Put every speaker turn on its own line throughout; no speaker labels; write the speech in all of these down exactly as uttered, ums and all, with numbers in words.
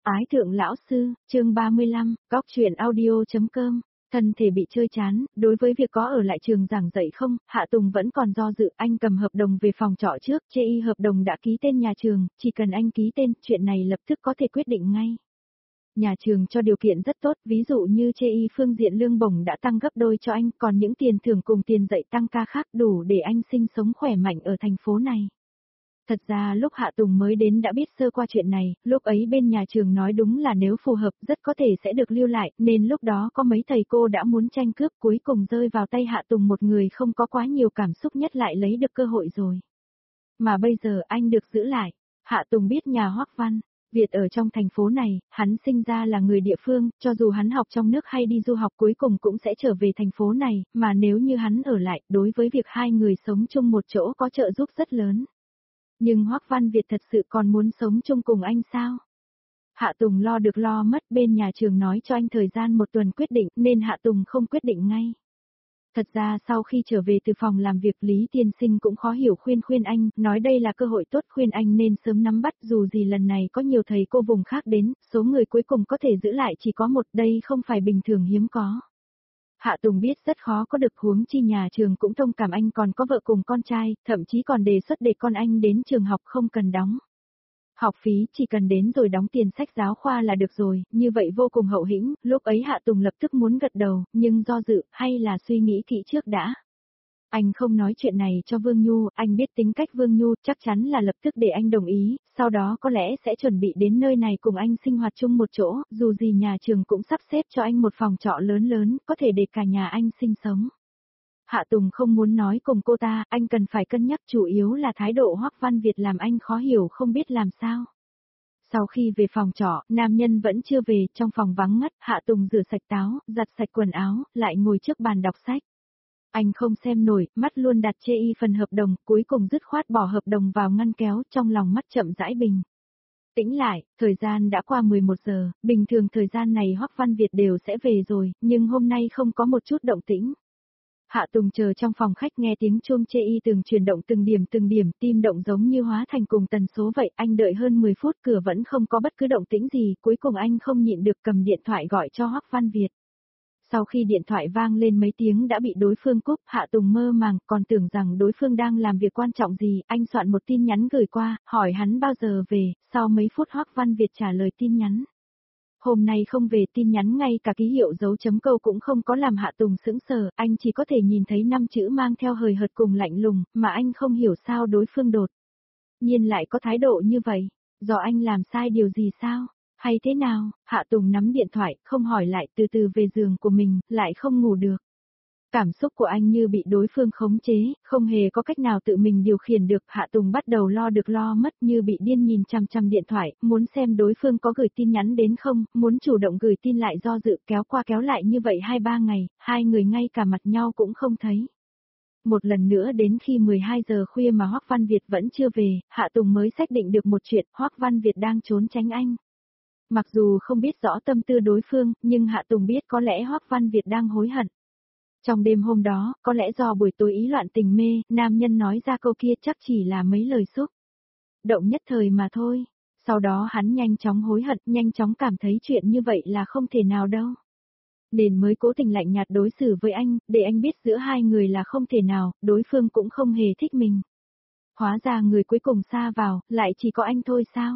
Ái thượng lão sư, chương ba mươi lăm, góc truyện audio.com. Thân thể bị chơi chán, đối với việc có ở lại trường giảng dạy không, Hạ Tùng vẫn còn do dự, anh cầm hợp đồng về phòng trọ trước, chê y hợp đồng đã ký tên nhà trường, chỉ cần anh ký tên, chuyện này lập tức có thể quyết định ngay. Nhà trường cho điều kiện rất tốt, ví dụ như chê y phương diện lương bổng đã tăng gấp đôi cho anh, còn những tiền thưởng cùng tiền dạy tăng ca khác đủ để anh sinh sống khỏe mạnh ở thành phố này. Thật ra lúc Hạ Tùng mới đến đã biết sơ qua chuyện này, lúc ấy bên nhà trường nói đúng là nếu phù hợp rất có thể sẽ được lưu lại, nên lúc đó có mấy thầy cô đã muốn tranh cướp, cuối cùng rơi vào tay Hạ Tùng, một người không có quá nhiều cảm xúc nhất lại lấy được cơ hội rồi. Mà bây giờ anh được giữ lại. Hạ Tùng biết nhà Hoắc Văn Việt ở trong thành phố này, hắn sinh ra là người địa phương, cho dù hắn học trong nước hay đi du học cuối cùng cũng sẽ trở về thành phố này, mà nếu như hắn ở lại, đối với việc hai người sống chung một chỗ có trợ giúp rất lớn. Nhưng Hoắc Văn Việt thật sự còn muốn sống chung cùng anh sao? Hạ Tùng lo được lo mất, bên nhà trường nói cho anh thời gian một tuần quyết định, nên Hạ Tùng không quyết định ngay. Thật ra sau khi trở về từ phòng làm việc, Lý Tiên Sinh cũng khó hiểu khuyên khuyên anh, nói đây là cơ hội tốt, khuyên anh nên sớm nắm bắt, dù gì lần này có nhiều thầy cô vùng khác đến, số người cuối cùng có thể giữ lại chỉ có một, đây không phải bình thường hiếm có. Hạ Tùng biết rất khó có được, huống chi nhà trường cũng thông cảm anh còn có vợ cùng con trai, thậm chí còn đề xuất để con anh đến trường học không cần đóng học phí, chỉ cần đến rồi đóng tiền sách giáo khoa là được rồi, như vậy vô cùng hậu hĩnh. Lúc ấy Hạ Tùng lập tức muốn gật đầu, nhưng do dự, hay là suy nghĩ kỹ trước đã. Anh không nói chuyện này cho Vương Nhu, anh biết tính cách Vương Nhu, chắc chắn là lập tức để anh đồng ý, sau đó có lẽ sẽ chuẩn bị đến nơi này cùng anh sinh hoạt chung một chỗ, dù gì nhà trường cũng sắp xếp cho anh một phòng trọ lớn lớn, có thể để cả nhà anh sinh sống. Hạ Tùng không muốn nói cùng cô ta, anh cần phải cân nhắc, chủ yếu là thái độ Hoắc Văn Việt làm anh khó hiểu không biết làm sao. Sau khi về phòng trọ, nam nhân vẫn chưa về, trong phòng vắng ngắt, Hạ Tùng rửa sạch táo, giặt sạch quần áo, lại ngồi trước bàn đọc sách. Anh không xem nổi, mắt luôn đặt chê y phần hợp đồng, cuối cùng dứt khoát bỏ hợp đồng vào ngăn kéo, trong lòng mắt chậm rãi bình tĩnh lại. Thời gian đã qua mười một giờ, bình thường thời gian này Hoắc Văn Việt đều sẽ về rồi, nhưng hôm nay không có một chút động tĩnh. Hạ Tùng chờ trong phòng khách nghe tiếng chuông chê y từng chuyển động từng điểm từng điểm, tim động giống như hóa thành cùng tần số vậy, anh đợi hơn mười phút cửa vẫn không có bất cứ động tĩnh gì, cuối cùng anh không nhịn được cầm điện thoại gọi cho Hoắc Văn Việt. Sau khi điện thoại vang lên mấy tiếng đã bị đối phương cúp, Hạ Tùng mơ màng, còn tưởng rằng đối phương đang làm việc quan trọng gì, anh soạn một tin nhắn gửi qua, hỏi hắn bao giờ về, sau mấy phút Hoắc Văn Việt trả lời tin nhắn. Hôm nay không về, tin nhắn ngay cả ký hiệu dấu chấm câu cũng không có, làm Hạ Tùng sững sờ, anh chỉ có thể nhìn thấy năm chữ mang theo hời hợt cùng lạnh lùng, mà anh không hiểu sao đối phương đột nhiên lại có thái độ như vậy, do anh làm sai điều gì sao, hay thế nào? Hạ Tùng nắm điện thoại, không hỏi lại, từ từ về giường của mình, lại không ngủ được. Cảm xúc của anh như bị đối phương khống chế, không hề có cách nào tự mình điều khiển được. Hạ Tùng bắt đầu lo được lo mất, như bị điên nhìn chằm chằm điện thoại, muốn xem đối phương có gửi tin nhắn đến không, muốn chủ động gửi tin lại do dự, kéo qua kéo lại như vậy hai ba ngày, hai người ngay cả mặt nhau cũng không thấy. Một lần nữa đến khi mười hai giờ khuya mà Hoắc Văn Việt vẫn chưa về, Hạ Tùng mới xác định được một chuyện, Hoắc Văn Việt đang trốn tránh anh. Mặc dù không biết rõ tâm tư đối phương, nhưng Hạ Tùng biết có lẽ Hoắc Văn Việt đang hối hận. Trong đêm hôm đó, có lẽ do buổi tối ý loạn tình mê, nam nhân nói ra câu kia chắc chỉ là mấy lời xúc động nhất thời mà thôi. Sau đó hắn nhanh chóng hối hận, nhanh chóng cảm thấy chuyện như vậy là không thể nào đâu. Nên mới cố tình lạnh nhạt đối xử với anh, để anh biết giữa hai người là không thể nào, đối phương cũng không hề thích mình. Hóa ra người cuối cùng xa vào, lại chỉ có anh thôi sao?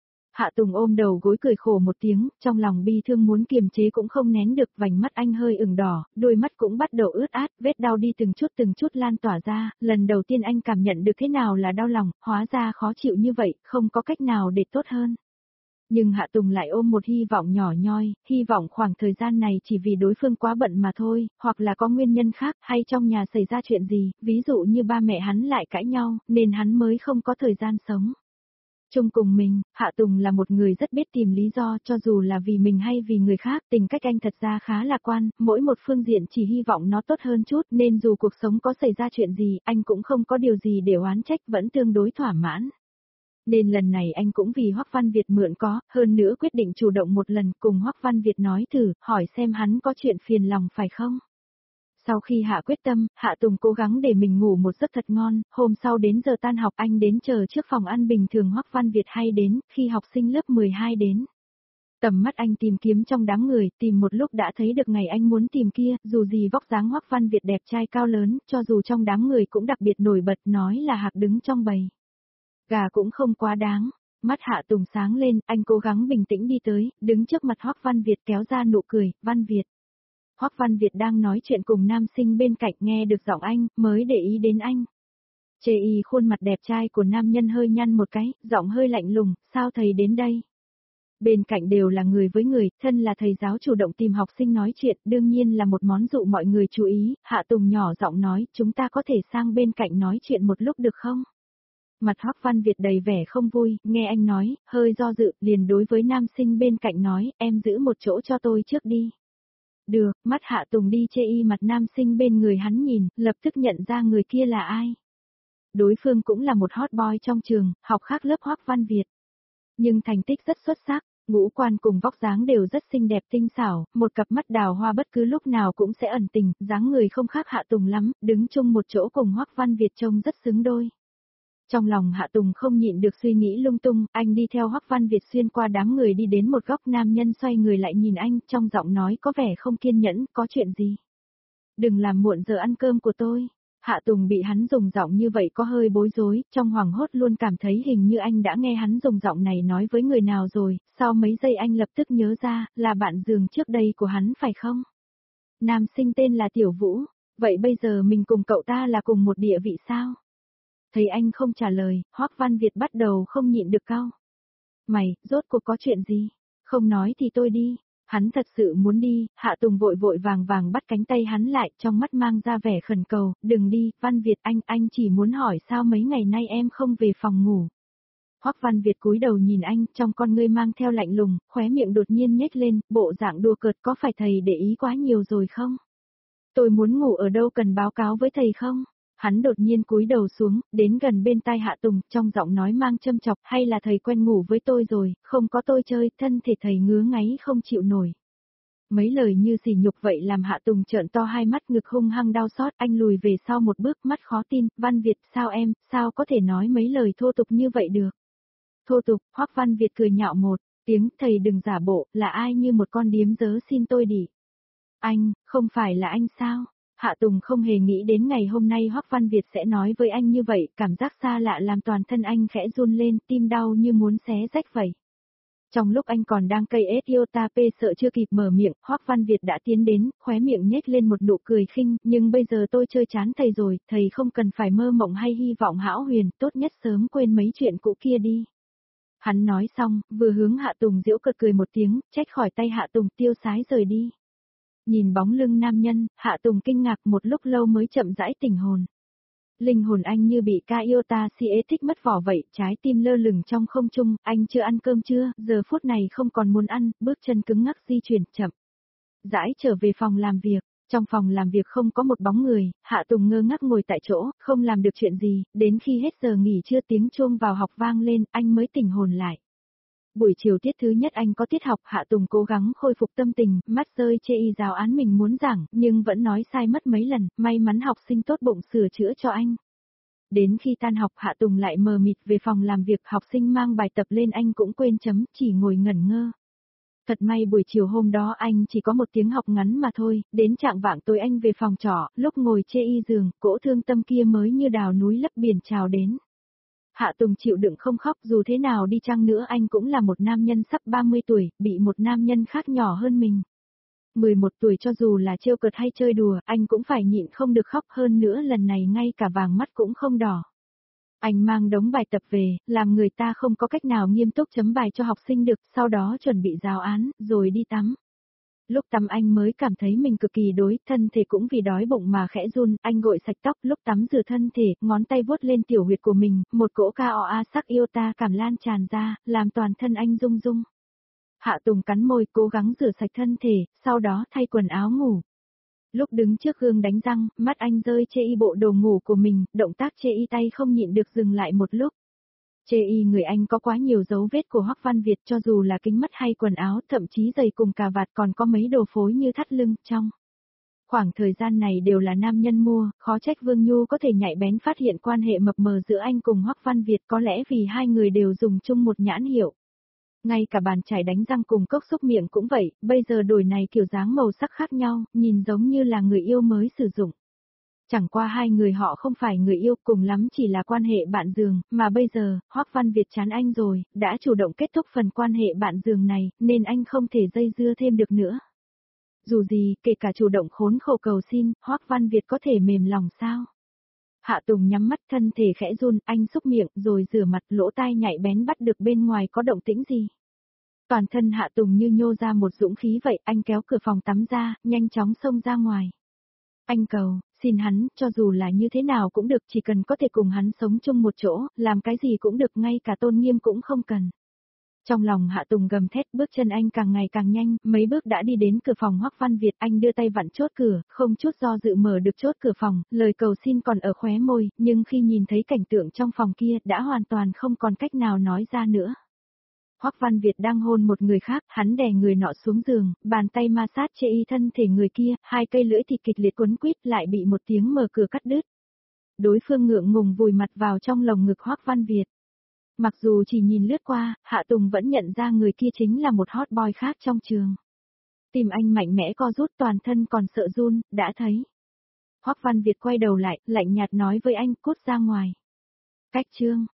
Hạ Tùng ôm đầu gối cười khổ một tiếng, trong lòng bi thương muốn kiềm chế cũng không nén được, vành mắt anh hơi ửng đỏ, đôi mắt cũng bắt đầu ướt át, vết đau đi từng chút từng chút lan tỏa ra, lần đầu tiên anh cảm nhận được thế nào là đau lòng, hóa ra khó chịu như vậy, không có cách nào để tốt hơn. Nhưng Hạ Tùng lại ôm một hy vọng nhỏ nhoi, hy vọng khoảng thời gian này chỉ vì đối phương quá bận mà thôi, hoặc là có nguyên nhân khác, hay trong nhà xảy ra chuyện gì, ví dụ như ba mẹ hắn lại cãi nhau, nên hắn mới không có thời gian sống chung cùng mình. Hạ Tùng là một người rất biết tìm lý do, cho dù là vì mình hay vì người khác, tình cách anh thật ra khá lạc quan, mỗi một phương diện chỉ hy vọng nó tốt hơn chút, nên dù cuộc sống có xảy ra chuyện gì, anh cũng không có điều gì để oán trách, vẫn tương đối thỏa mãn. Nên lần này anh cũng vì Hoắc Văn Việt mượn có, hơn nữa quyết định chủ động một lần, cùng Hoắc Văn Việt nói thử, hỏi xem hắn có chuyện phiền lòng phải không. Sau khi hạ quyết tâm, Hạ Tùng cố gắng để mình ngủ một giấc thật ngon, hôm sau đến giờ tan học anh đến chờ trước phòng ăn bình thường Hoắc Văn Việt hay đến, khi học sinh lớp mười hai đến. Tầm mắt anh tìm kiếm trong đám người, tìm một lúc đã thấy được ngày anh muốn tìm kia, dù gì vóc dáng Hoắc Văn Việt đẹp trai cao lớn, cho dù trong đám người cũng đặc biệt nổi bật, nói là hạc đứng trong bầy. Gà cũng không quá đáng. Mắt Hạ Tùng sáng lên, anh cố gắng bình tĩnh đi tới, đứng trước mặt Hoắc Văn Việt kéo ra nụ cười, Văn Việt. Hoắc Văn Việt đang nói chuyện cùng nam sinh bên cạnh, nghe được giọng anh, mới để ý đến anh. Chê y khuôn mặt đẹp trai của nam nhân hơi nhăn một cái, giọng hơi lạnh lùng, sao thầy đến đây? Bên cạnh đều là người với người, thân là thầy giáo chủ động tìm học sinh nói chuyện, đương nhiên là một món dụ mọi người chú ý, Hạ Tùng nhỏ giọng nói, chúng ta có thể sang bên cạnh nói chuyện một lúc được không? Mặt Hoắc Văn Việt đầy vẻ không vui, nghe anh nói, hơi do dự, liền đối với nam sinh bên cạnh nói, em giữ một chỗ cho tôi trước đi. Được, mắt Hạ Tùng đi chê y mặt nam sinh bên người hắn nhìn, lập tức nhận ra người kia là ai. Đối phương cũng là một hot boy trong trường, học khác lớp Hoắc Văn Việt. Nhưng thành tích rất xuất sắc, ngũ quan cùng vóc dáng đều rất xinh đẹp tinh xảo, một cặp mắt đào hoa bất cứ lúc nào cũng sẽ ẩn tình, dáng người không khác Hạ Tùng lắm, đứng chung một chỗ cùng Hoắc Văn Việt trông rất xứng đôi. Trong lòng Hạ Tùng không nhịn được suy nghĩ lung tung, anh đi theo Hoắc Văn Việt xuyên qua đám người đi đến một góc, nam nhân xoay người lại nhìn anh, trong giọng nói có vẻ không kiên nhẫn, có chuyện gì? Đừng làm muộn giờ ăn cơm của tôi. Hạ Tùng bị hắn dùng giọng như vậy có hơi bối rối, trong hoảng hốt luôn cảm thấy hình như anh đã nghe hắn dùng giọng này nói với người nào rồi, sau mấy giây anh lập tức nhớ ra, là bạn giường trước đây của hắn phải không? Nam sinh tên là Tiểu Vũ, vậy bây giờ mình cùng cậu ta là cùng một địa vị sao? Thấy anh không trả lời, Hoắc Văn Việt bắt đầu không nhịn được cau. Mày, rốt cuộc có chuyện gì? Không nói thì tôi đi. Hắn thật sự muốn đi, Hạ Tùng vội vội vàng vàng bắt cánh tay hắn lại, trong mắt mang ra vẻ khẩn cầu, đừng đi, Văn Việt anh, anh chỉ muốn hỏi sao mấy ngày nay em không về phòng ngủ. Hoắc Văn Việt cúi đầu nhìn anh, trong con ngươi mang theo lạnh lùng, khóe miệng đột nhiên nhếch lên, bộ dạng đùa cợt, có phải thầy để ý quá nhiều rồi không? Tôi muốn ngủ ở đâu cần báo cáo với thầy không? Hắn đột nhiên cúi đầu xuống, đến gần bên tai Hạ Tùng, trong giọng nói mang châm chọc, hay là thầy quen ngủ với tôi rồi, không có tôi chơi, thân thể thầy ngứa ngáy không chịu nổi. Mấy lời như sỉ nhục vậy làm Hạ Tùng trợn to hai mắt, ngực hung hăng đau xót, anh lùi về sau một bước, mắt khó tin, Văn Việt, sao em, sao có thể nói mấy lời thô tục như vậy được? Thô tục, Hoắc Văn Việt cười nhạo một tiếng, thầy đừng giả bộ, là ai như một con điếm dớ xin tôi đi. Anh, không phải là anh sao? Hạ Tùng không hề nghĩ đến ngày hôm nay Hoắc Văn Việt sẽ nói với anh như vậy, cảm giác xa lạ làm toàn thân anh khẽ run lên, tim đau như muốn xé rách vậy. Trong lúc anh còn đang cây ết yêu ta pê sợ chưa kịp mở miệng, Hoắc Văn Việt đã tiến đến, khóe miệng nhếch lên một nụ cười khinh, nhưng bây giờ tôi chơi chán thầy rồi, thầy không cần phải mơ mộng hay hy vọng hão huyền, tốt nhất sớm quên mấy chuyện cũ kia đi. Hắn nói xong, vừa hướng Hạ Tùng giễu cợt cười một tiếng, trách khỏi tay Hạ Tùng tiêu sái rời đi. Nhìn bóng lưng nam nhân, Hạ Tùng kinh ngạc một lúc lâu mới chậm rãi tỉnh hồn. Linh hồn anh như bị ca yêu ta si ế thích mất vỏ vậy, trái tim lơ lửng trong không trung, anh chưa ăn cơm chưa, giờ phút này không còn muốn ăn, bước chân cứng ngắc di chuyển chậm. Rãi trở về phòng làm việc, trong phòng làm việc không có một bóng người, Hạ Tùng ngơ ngác ngồi tại chỗ, không làm được chuyện gì, đến khi hết giờ nghỉ trưa tiếng chuông vào học vang lên, anh mới tỉnh hồn lại. Buổi chiều tiết thứ nhất anh có tiết học, Hạ Tùng cố gắng khôi phục tâm tình, mắt rơi chê y giáo án mình muốn giảng, nhưng vẫn nói sai mất mấy lần, may mắn học sinh tốt bụng sửa chữa cho anh. Đến khi tan học Hạ Tùng lại mờ mịt về phòng làm việc, học sinh mang bài tập lên anh cũng quên chấm, chỉ ngồi ngẩn ngơ. Thật may buổi chiều hôm đó anh chỉ có một tiếng học ngắn mà thôi, đến trạng vạng tối anh về phòng trọ, lúc ngồi chê y giường, cỗ thương tâm kia mới như đào núi lấp biển trào đến. Hạ Tùng chịu đựng không khóc, dù thế nào đi chăng nữa anh cũng là một nam nhân sắp ba mươi tuổi, bị một nam nhân khác nhỏ hơn mình. mười một tuổi cho dù là trêu cợt hay chơi đùa, anh cũng phải nhịn không được khóc, hơn nữa lần này ngay cả vàng mắt cũng không đỏ. Anh mang đống bài tập về, làm người ta không có cách nào nghiêm túc chấm bài cho học sinh được, sau đó chuẩn bị giáo án, rồi đi tắm. Lúc tắm anh mới cảm thấy mình cực kỳ đói, thân thể cũng vì đói bụng mà khẽ run, anh gội sạch tóc, lúc tắm rửa thân thể, ngón tay vuốt lên tiểu huyệt của mình, một cỗ ca o a sắc yêu ta cảm lan tràn ra, làm toàn thân anh rung rung. Hạ Tùng cắn môi, cố gắng rửa sạch thân thể, sau đó thay quần áo ngủ. Lúc đứng trước gương đánh răng, mắt anh rơi chê y bộ đồ ngủ của mình, động tác chê y tay không nhịn được dừng lại một lúc. Chê y người anh có quá nhiều dấu vết của Hoắc Văn Việt, cho dù là kính mắt hay quần áo, thậm chí giày cùng cà vạt còn có mấy đồ phối như thắt lưng, trong. Khoảng thời gian này đều là nam nhân mua, khó trách Vương Nhu có thể nhạy bén phát hiện quan hệ mập mờ giữa anh cùng Hoắc Văn Việt, có lẽ vì hai người đều dùng chung một nhãn hiệu. Ngay cả bàn chải đánh răng cùng cốc xúc miệng cũng vậy, bây giờ đổi này kiểu dáng màu sắc khác nhau, nhìn giống như là người yêu mới sử dụng. Chẳng qua hai người họ không phải người yêu, cùng lắm chỉ là quan hệ bạn giường, mà bây giờ, Hoắc Văn Việt chán anh rồi, đã chủ động kết thúc phần quan hệ bạn giường này, nên anh không thể dây dưa thêm được nữa. Dù gì, kể cả chủ động khốn khổ cầu xin, Hoắc Văn Việt có thể mềm lòng sao? Hạ Tùng nhắm mắt, thân thể khẽ run, anh xúc miệng, rồi rửa mặt, lỗ tai nhạy bén bắt được bên ngoài có động tĩnh gì. Toàn thân Hạ Tùng như nhô ra một dũng khí vậy, anh kéo cửa phòng tắm ra, nhanh chóng xông ra ngoài. Anh cầu, xin hắn, cho dù là như thế nào cũng được, chỉ cần có thể cùng hắn sống chung một chỗ, làm cái gì cũng được, ngay cả tôn nghiêm cũng không cần. Trong lòng Hạ Tùng gầm thét, bước chân anh càng ngày càng nhanh, mấy bước đã đi đến cửa phòng Hoắc Văn Việt, anh đưa tay vặn chốt cửa, không chút do dự mở được chốt cửa phòng, lời cầu xin còn ở khóe môi, nhưng khi nhìn thấy cảnh tượng trong phòng kia, đã hoàn toàn không còn cách nào nói ra nữa. Hoắc Văn Việt đang hôn một người khác, hắn đè người nọ xuống giường, bàn tay ma sát chê y thân thể người kia, hai cây lưỡi thịt kịch liệt quấn quýt lại bị một tiếng mở cửa cắt đứt. Đối phương ngượng ngùng vùi mặt vào trong lồng ngực Hoắc Văn Việt. Mặc dù chỉ nhìn lướt qua, Hạ Tùng vẫn nhận ra người kia chính là một hot boy khác trong trường. Tim anh mạnh mẽ co rút, toàn thân còn sợ run, đã thấy. Hoắc Văn Việt quay đầu lại, lạnh nhạt nói với anh, cút ra ngoài. Cách chương.